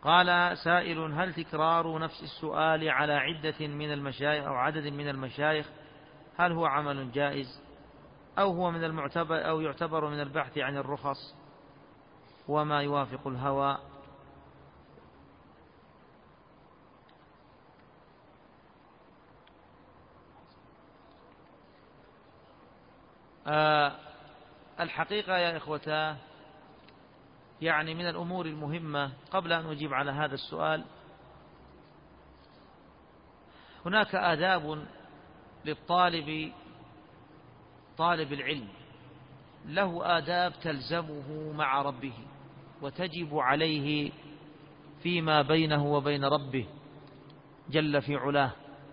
قال سائل: هل تكرار نفس السؤال على عدة من المشايخ أو عدد من المشايخ هل هو عمل جائز أو هو من المعتبر أو يعتبر من البحث عن الرخص وما يوافق الهوى؟ الحقيقة يا إخوتاه، يعني من الأمور المهمة قبل أن أجيب على هذا السؤال، هناك آداب للطالب، طالب العلم له آداب تلزمه مع ربه وتجب عليه فيما بينه وبين ربه جل في علاه،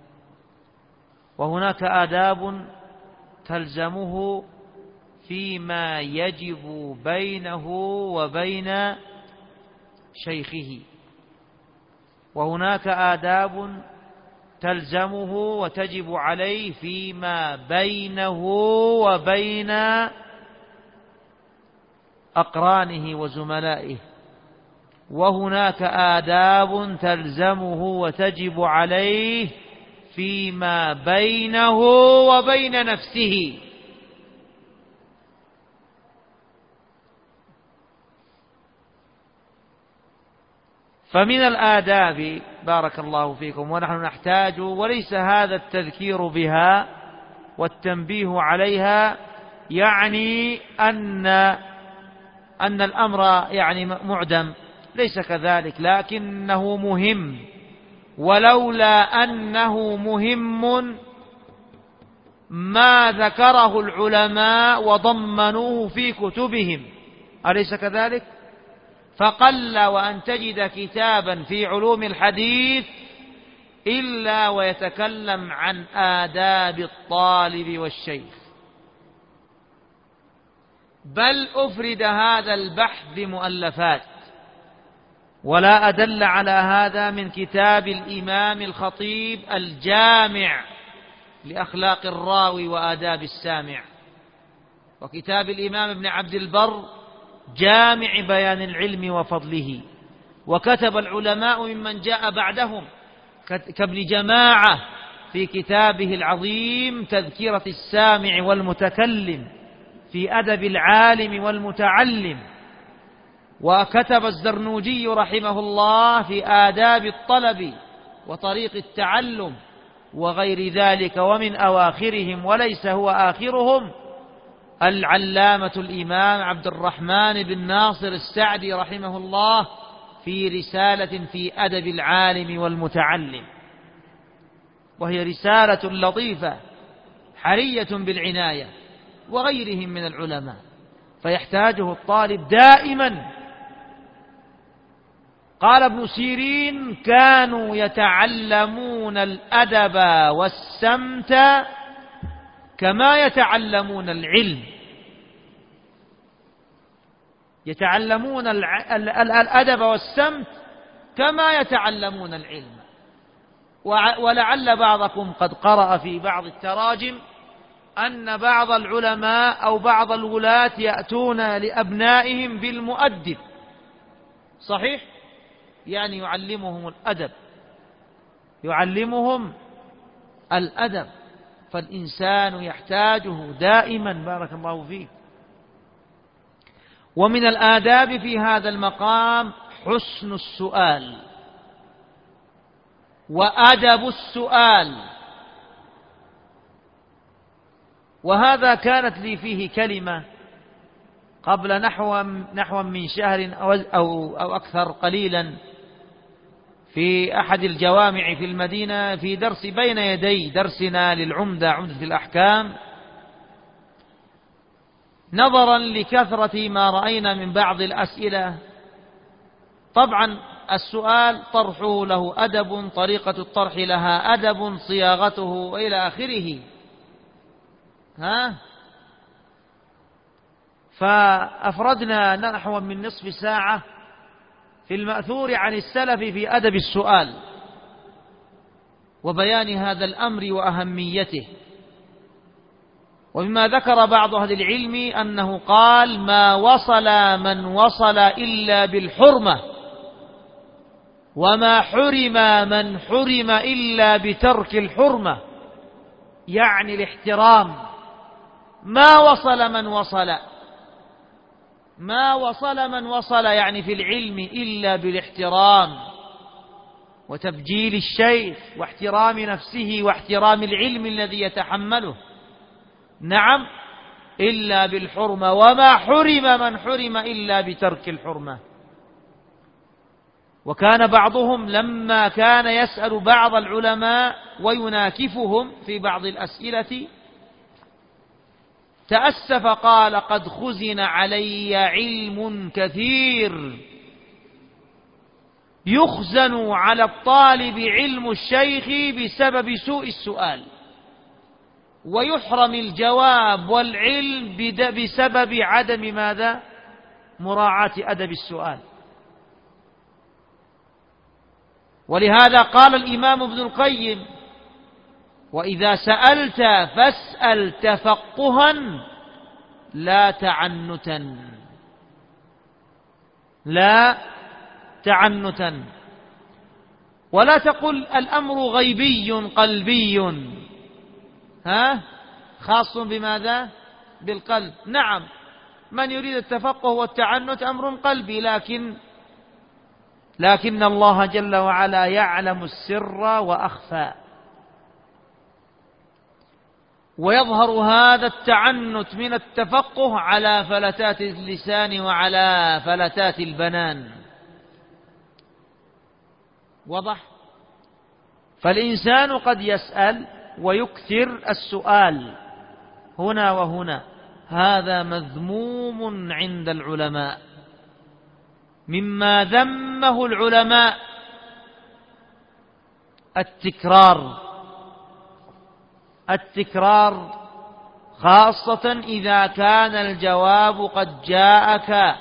وهناك آداب تلزمه فيما يجب بينه وبين شيخه، وهناك آداب تلزمه وتجب عليه فيما بينه وبين أقرانه وزملائه، وهناك آداب تلزمه وتجب عليه فيما بينه وبين نفسه. فمن الآداب بارك الله فيكم، ونحن نحتاج، وليس هذا التذكير بها والتنبيه عليها يعني أن الأمر يعني معدم، ليس كذلك، لكنه مهم، ولولا أنه مهم ما ذكره العلماء وضمنوه في كتبهم، أليس كذلك؟ فقل وأن تجد كتابا في علوم الحديث إلا ويتكلم عن آداب الطالب والشيخ، بل أفرد هذا البحث بمؤلفات، ولا أدل على هذا من كتاب الإمام الخطيب الجامع لأخلاق الراوي وآداب السامع، وكتاب الإمام ابن عبد البر جامع بيان العلم وفضله، وكتب العلماء ممن جاء بعدهم كابن جماعة في كتابه العظيم تذكرة السامع والمتكلم في أدب العالم والمتعلم، وكتب الزرنوجي رحمه الله في آداب الطلب وطريق التعلم وغير ذلك، ومن أواخرهم وليس هو آخرهم العلامة الإمام عبد الرحمن بن ناصر السعدي رحمه الله في رسالة في أدب العالم والمتعلم، وهي رسالة لطيفة حرية بالعناية، وغيرهم من العلماء، فيحتاجه الطالب دائما. قال ابن سيرين: كانوا يتعلمون الأدب والسمت كما يتعلمون العلم، يتعلمون الأدب والسمت كما يتعلمون العلم. ولعل بعضكم قد قرأ في بعض التراجم أن بعض العلماء أو بعض الولاة يأتون لأبنائهم بالمؤدب، صحيح؟ يعني يعلمهم الأدب، يعلمهم الأدب، فالإنسان يحتاجه دائما بارك الله فيه. ومن الآداب في هذا المقام حسن السؤال وأدب السؤال، وهذا كانت لي فيه كلمة قبل نحو من شهر أو أكثر قليلا في أحد الجوامع في المدينة في درس بين يدي درسنا للعمدة عمدة الأحكام، نظرا لكثرة ما رأينا من بعض الأسئلة. طبعا السؤال طرحه له أدب، طريقة الطرح لها أدب، صياغته وإلى آخره، فأفردنا نحو من نصف ساعة في المأثور عن السلف في أدب السؤال وبيان هذا الأمر وأهميته. ومما ذكر بعض أهل العلم أنه قال: ما وصل من وصل إلا بالحرمة، وما حرم من حرم إلا بترك الحرمة، يعني الاحترام. ما وصل من وصل يعني في العلم إلا بالاحترام وتبجيل الشيخ واحترام نفسه واحترام العلم الذي يتحمله. نعم، إلا بالحرمة. وما حرم من حرم إلا بترك الحرمة. وكان بعضهم لما كان يسأل بعض العلماء ويناكفهم في بعض الأسئلة تأسف، قال: قد خزن علي علم كثير. يخزن على الطالب علم الشيخ بسبب سوء السؤال، ويحرم الجواب والعلم بسبب عدم ماذا؟ مراعاة أدب السؤال. ولهذا قال الإمام ابن القيم: وإذا سألت فاسأل تفقها لا تعنتا. لا تعنتا. ولا تقل الأمر غيبي قلبي، خاص بماذا؟ بالقلب. نعم، من يريد التفقه والتعنت أمر قلبي، لكن الله جل وعلا يعلم السر وأخفى. ويظهر هذا التعنت من التفقه على فلتات اللسان وعلى فلتات البنان. وضح؟ فالإنسان قد يسأل ويكثر السؤال هنا وهنا، هذا مذموم عند العلماء. مما ذمه العلماء التكرار، خاصة إذا كان الجواب قد جاءك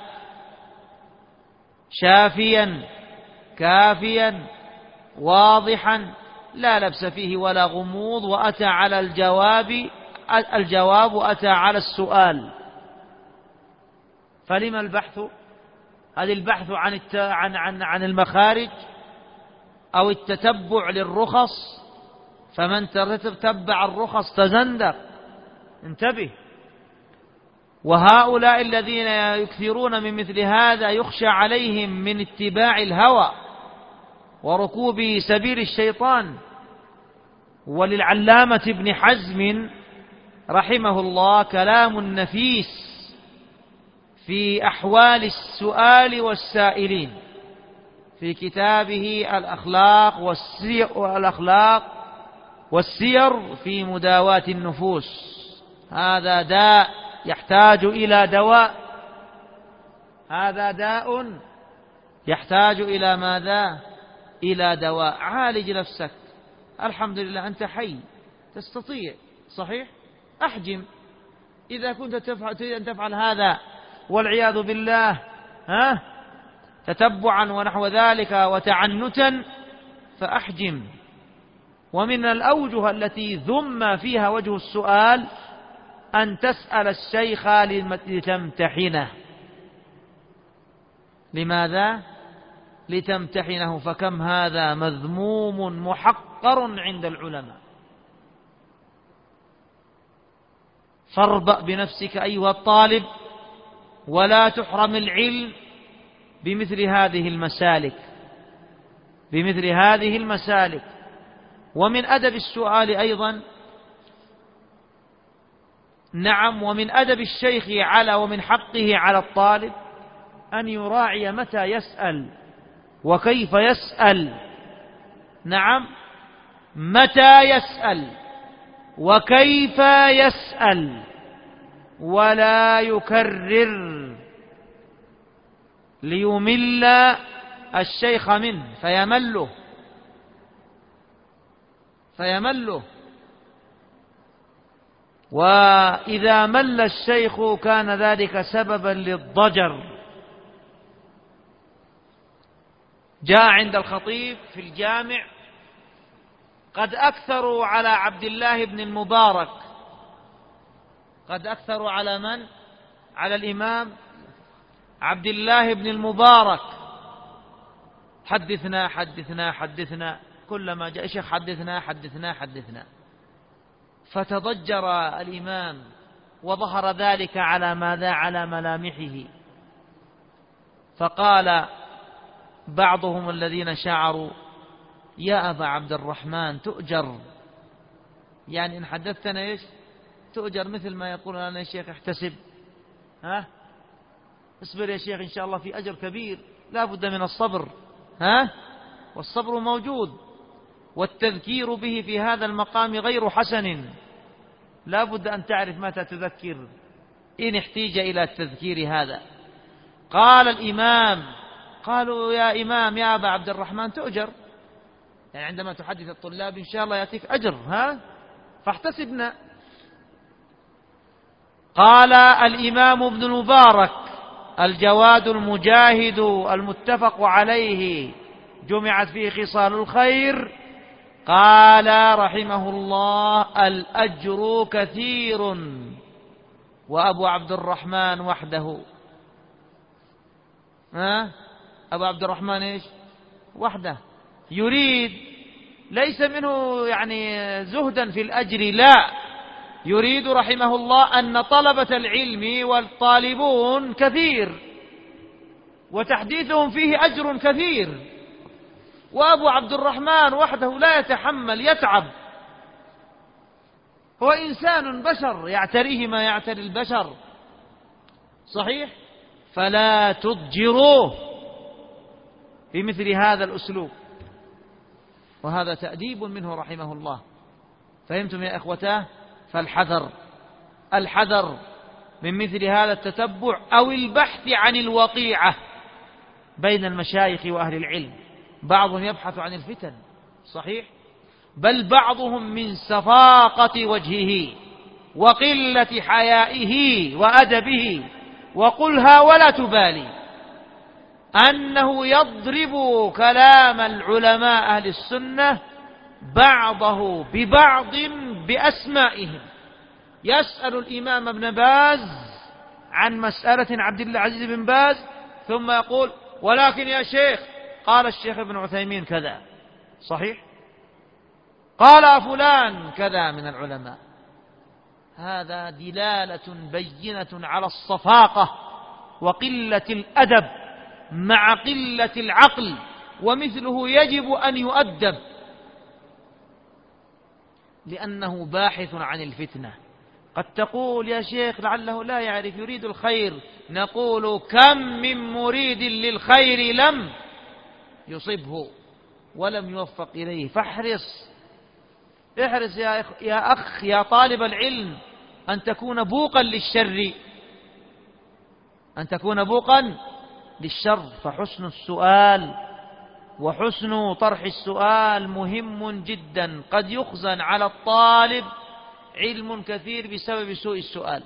شافيا كافيا واضحا لا لبس فيه ولا غموض، وأتى على الجواب أتى على السؤال. فلما البحث؟ هل البحث عن المخارج أو التتبع للرخص؟ فمن تتبع الرخص تزندق. انتبه. وهؤلاء الذين يكثرون من مثل هذا يخشى عليهم من اتباع الهوى وركوب سبيل الشيطان. وللعلامة ابن حزم رحمه الله كلام نفيس في أحوال السؤال والسائلين في كتابه الأخلاق والسير في مداواة النفوس. هذا داء يحتاج إلى دواء. هذا داء يحتاج إلى ماذا؟ إلى دواء. عالج نفسك. الحمد لله أنت حي تستطيع، صحيح؟ أحجم. إذا كنت تريد أن تفعل هذا والعياذ بالله تتبعا ونحو ذلك وتعنتا فأحجم. ومن الأوجه التي ذم فيها وجه السؤال أن تسأل الشيخ لتمتحنه. لماذا؟ لتمتحنه. فكم هذا مذموم محقر عند العلماء. فاربأ بنفسك أيها الطالب، ولا تحرم العلم بمثل هذه المسالك. ومن أدب السؤال أيضا، نعم، ومن أدب الشيخ ومن حقه على الطالب أن يراعي متى يسأل وكيف يسأل. نعم، متى يسأل وكيف يسأل، ولا يكرر ليمل الشيخ منه فيمله. وإذا مل الشيخ كان ذلك سببا للضجر. جاء عند الخطيب في الجامع: قد أكثروا على عبد الله بن المبارك. قد أكثروا على من؟ على الإمام عبد الله بن المبارك. حدثنا حدثنا حدثنا، كلما جاء شيخ حدثنا حدثنا حدثنا. فتضجر الإمام وظهر ذلك على ماذا؟ على ملامحه. فقال بعضهم الذين شعروا: يا أبا عبد الرحمن تؤجر، يعني إن حدثتنا إيش تؤجر، مثل ما يقول لنا يا شيخ احتسب، اصبر يا شيخ إن شاء الله في أجر كبير، لا بد من الصبر، والصبر موجود، والتذكير به في هذا المقام غير حسن، لا بد أن تعرف متى تذكر إن احتيج إلى التذكير هذا. قال الإمام: قالوا يا إمام يا أبا عبد الرحمن تؤجر، يعني عندما تحدث الطلاب إن شاء الله يأتيك أجر، فاحتسبنا. قال الإمام ابن المبارك الجواد المجاهد المتفق عليه جمعت فيه خصال الخير، قال رحمه الله: الأجر كثير وأبو عبد الرحمن وحده. أبو عبد الرحمن إيش؟ وحده، يريد ليس منه يعني زهدا في الأجر، لا، يريد رحمه الله أن طلبة العلم والطالبون كثير وتحديثهم فيه أجر كثير، وأبو عبد الرحمن وحده لا يتحمل، يتعب، هو إنسان بشر يعتريه ما يعتري البشر، صحيح؟ فلا تضجروه بمثل هذا الأسلوب، وهذا تأديب منه رحمه الله. فهمتم يا إخوتاه؟ فالحذر، الحذر من مثل هذا التتبع أو البحث عن الوقيعة بين المشايخ وأهل العلم. بعضهم يبحث عن الفتن، صحيح، بل بعضهم من سفاقة وجهه وقلة حيائه وأدبه وقلها ولا تبالي أنه يضرب كلام العلماء أهل السنة بعضه ببعض بأسمائهم. يسأل الإمام ابن باز عن مسألة عبد الله العزيز بن باز ثم يقول: ولكن يا شيخ قال الشيخ ابن عثيمين كذا، صحيح، قال فلان كذا من العلماء. هذا دلالة بينة على الصفاقة وقلة الأدب مع قلة العقل، ومثله يجب أن يؤدب لأنه باحث عن الفتنة. قد تقول يا شيخ لعله لا يعرف، يريد الخير، نقول: كم من مريد للخير لم يصبه ولم يوفق إليه، فاحرص، احرص يا أخ يا طالب العلم أن تكون بوقا للشر، أن تكون بوقا للشر. فحسن السؤال وحسن طرح السؤال مهم جدا. قد يخزن على الطالب علم كثير بسبب سوء السؤال،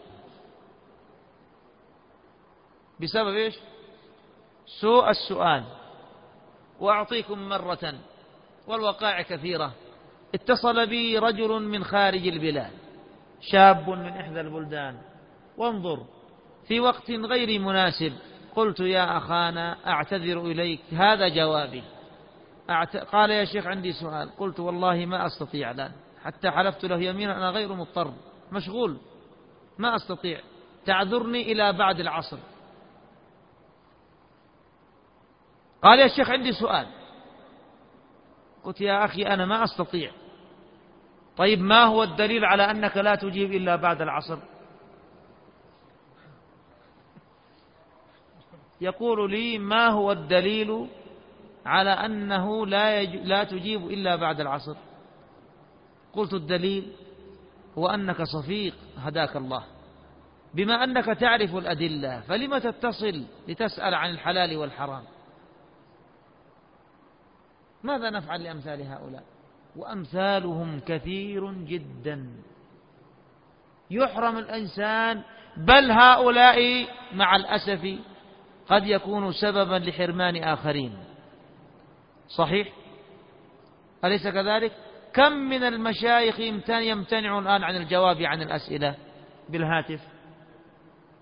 بسبب إيش؟ سوء السؤال. وأعطيكم مرة، والوقائع كثيرة. اتصل بي رجل من خارج البلاد، شاب من إحدى البلدان، وانظر في وقت غير مناسب قلت: يا أخانا أعتذر إليك، هذا جوابي. قال: يا شيخ عندي سؤال. قلت: والله ما أستطيع الآن، حتى حلفت له يمينا أنا غير مضطر، مشغول، ما أستطيع، تعذرني إلى بعد العصر. قال: يا شيخ عندي سؤال. قلت: يا أخي أنا ما أستطيع. طيب ما هو الدليل على أنك لا تجيب إلا بعد العصر؟ يقول لي: ما هو الدليل على أنه لا تجيب إلا بعد العصر؟ قلت: الدليل هو أنك صفيق هداك الله، بما أنك تعرف الأدلة فلم تتصل لتسأل عن الحلال والحرام؟ ماذا نفعل لأمثال هؤلاء؟ وأمثالهم كثير جدا، يحرم الإنسان، بل هؤلاء مع الأسف قد يكونوا سببا لحرمان آخرين، صحيح؟ أليس كذلك؟ كم من المشايخ يمتنع الآن عن الجواب عن الأسئلة بالهاتف؟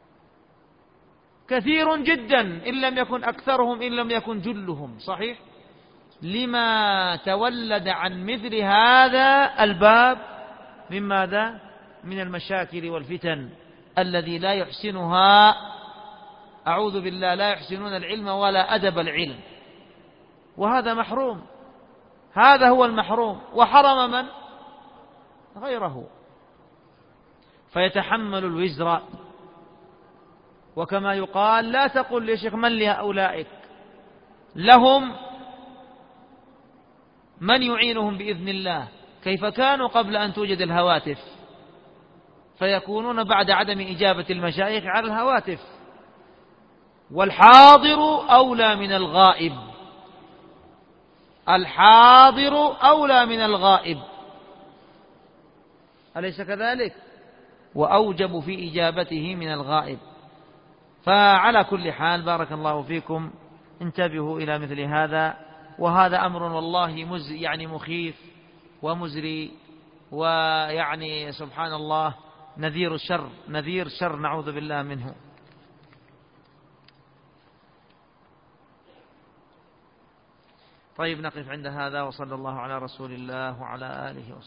كثير جدا، إن لم يكن أكثرهم، إن لم يكن جلهم، صحيح؟ لما تولد عن مثل هذا الباب من ماذا؟ من المشاكل والفتن الذي لا يحسنها، أعوذ بالله، لا يحسنون العلم ولا أدب العلم، وهذا محروم، هذا هو المحروم، وحرم من؟ غيره، فيتحمل الوزر. وكما يقال لا تقل يا شيخ من لهؤلاء، لهم من يعينهم بإذن الله، كيف كانوا قبل أن توجد الهواتف، فيكونون بعد عدم إجابة المشايخ على الهواتف. والحاضر أولى من الغائب، الحاضر أولى من الغائب، أليس كذلك؟ وأوجب في إجابته من الغائب. فعلى كل حال بارك الله فيكم انتبهوا إلى مثل هذا، وهذا أمر والله يعني مخيف ومزري، ويعني سبحان الله نذير الشر، نذير شر نعوذ بالله منه. طيب نقف عند هذا، وصلى الله على رسول الله وعلى آله وصحبه.